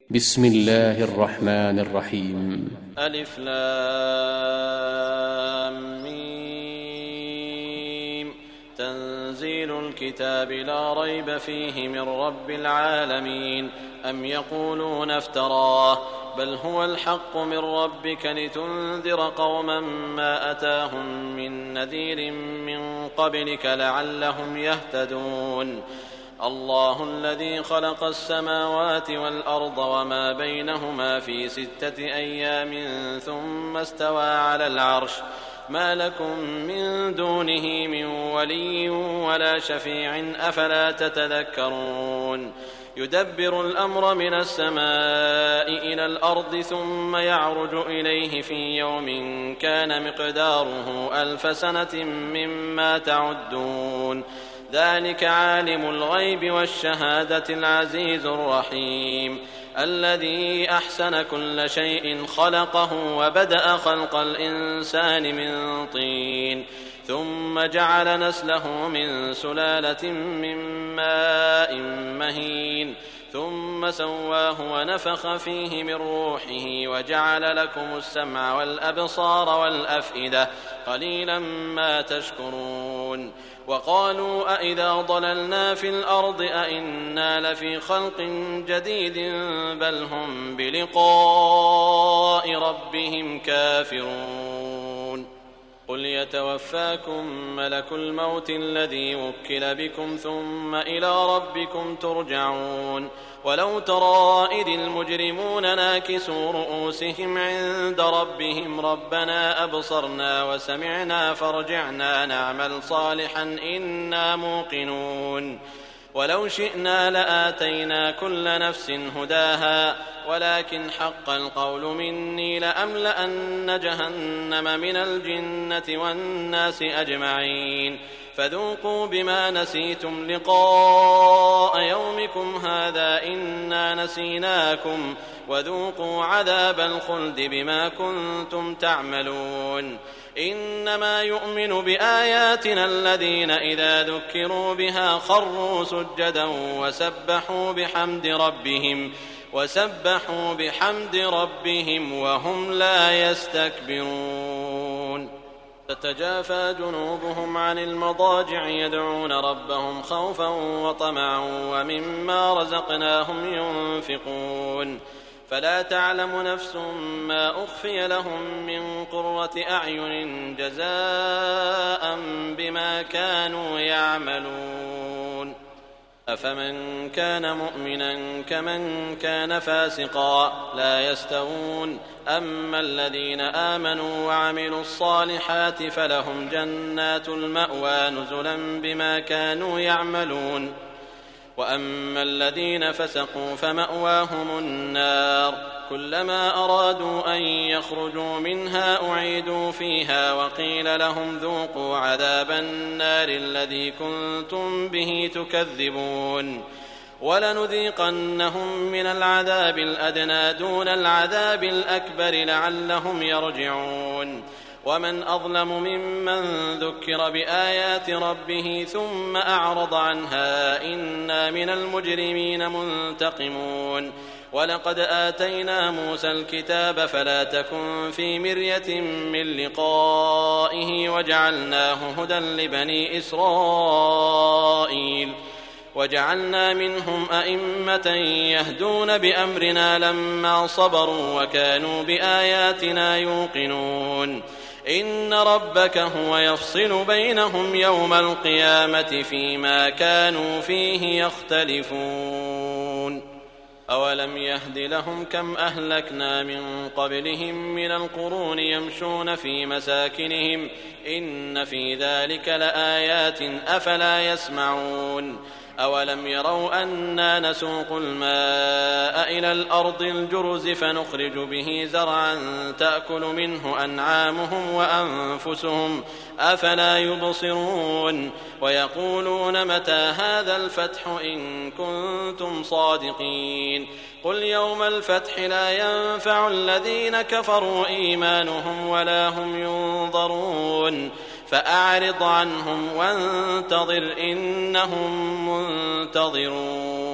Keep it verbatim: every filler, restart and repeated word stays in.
بسم الله الرحمن الرحيم. ألف لام ميم. تنزيل الكتاب لا ريب فيه من رب العالمين. أم يقولون افتراه بل هو الحق من ربك لتنذر قوما ما أتاهم من نذير من قبلك لعلهم يهتدون. الله الذي خلق السماوات والأرض وما بينهما في ستة أيام ثم استوى على العرش ما لكم من دونه من ولي ولا شفيع أفلا تتذكرون. يدبر الأمر من السماء إلى الأرض ثم يعرج إليه في يوم كان مقداره ألف سنة مما تعدون. ذلك عالم الغيب والشهادة العزيز الرحيم الذي أحسن كل شيء خلقه وبدأ خلق الإنسان من طين ثم جعل نسله من سلالة من ماء مهين ثم سواه ونفخ فيه من روحه وجعل لكم السمع والأبصار والأفئدة قليلا ما تشكرون. وقالوا أئذا ضللنا في الأرض أئنا لفي خلق جديد بل هم بلقاء ربهم كافرون. قل يتوفاكم ملك الموت الذي وكل بكم ثم إلى ربكم ترجعون. ولو ترى إذ المجرمون ناكسوا رؤوسهم عند ربهم ربنا أبصرنا وسمعنا فارجعنا نعمل صالحا إنا موقنون. ولو شئنا لآتينا كل نفس هداها ولكن حق القول مني لأملأن جهنم من الجنة والناس أجمعين. فذوقوا بما نسيتم لقاء يومكم هذا إنا نسيناكم وذوقوا عذاب الخلد بما كنتم تعملون. إنما يؤمن بآياتنا الذين إذا ذكروا بها خروا سجدا وسبحوا بحمد ربهم وسبحوا بحمد ربهم وهم لا يستكبرون. تتجافى جنوبهم عن المضاجع يدعون ربهم خوفا وطمعا ومما رزقناهم ينفقون. فلا تعلم نفس ما أخفي لهم من قرة أعين جزاء بما كانوا يعملون. أفمن كان مؤمنا كمن كان فاسقا لا يستوون. أما الذين آمنوا وعملوا الصالحات فلهم جنات المأوى نزلا بما كانوا يعملون. وأما الذين فسقوا فمأواهم النار كلما أرادوا أن يخرجوا منها أعيدوا فيها وقيل لهم ذوقوا عذاب النار الذي كنتم به تكذبون. ولنذيقنهم من العذاب الأدنى دون العذاب الأكبر لعلهم يرجعون. ومن أظلم ممن ذكر بآيات ربه ثم أعرض عنها إنا من المجرمين منتقمون. ولقد آتينا موسى الكتاب فلا تكن في مرية من لقائه وجعلناه هدى لبني إسرائيل وجعلنا منهم أئمة يهدون بأمرنا لما صبروا وكانوا بآياتنا يوقنون. إن ربك هو يفصل بينهم يوم القيامة فيما كانوا فيه يختلفون. أولم يهد لهم كم أهلكنا من قبلهم من القرون يمشون في مساكنهم إن في ذلك لآيات أفلا يسمعون. أولم يروا أنا نسوق الماء إلى الأرض الجرز فنخرج به زرعا تأكل منه أنعامهم وأنفسهم أفلا يبصرون. ويقولون متى هذا الفتح إن كنتم صادقين. قل يوم الفتح لا ينفع الذين كفروا إيمانهم ولا هم ينظرون. فأعرض عنهم وانتظر إنهم منتظرون.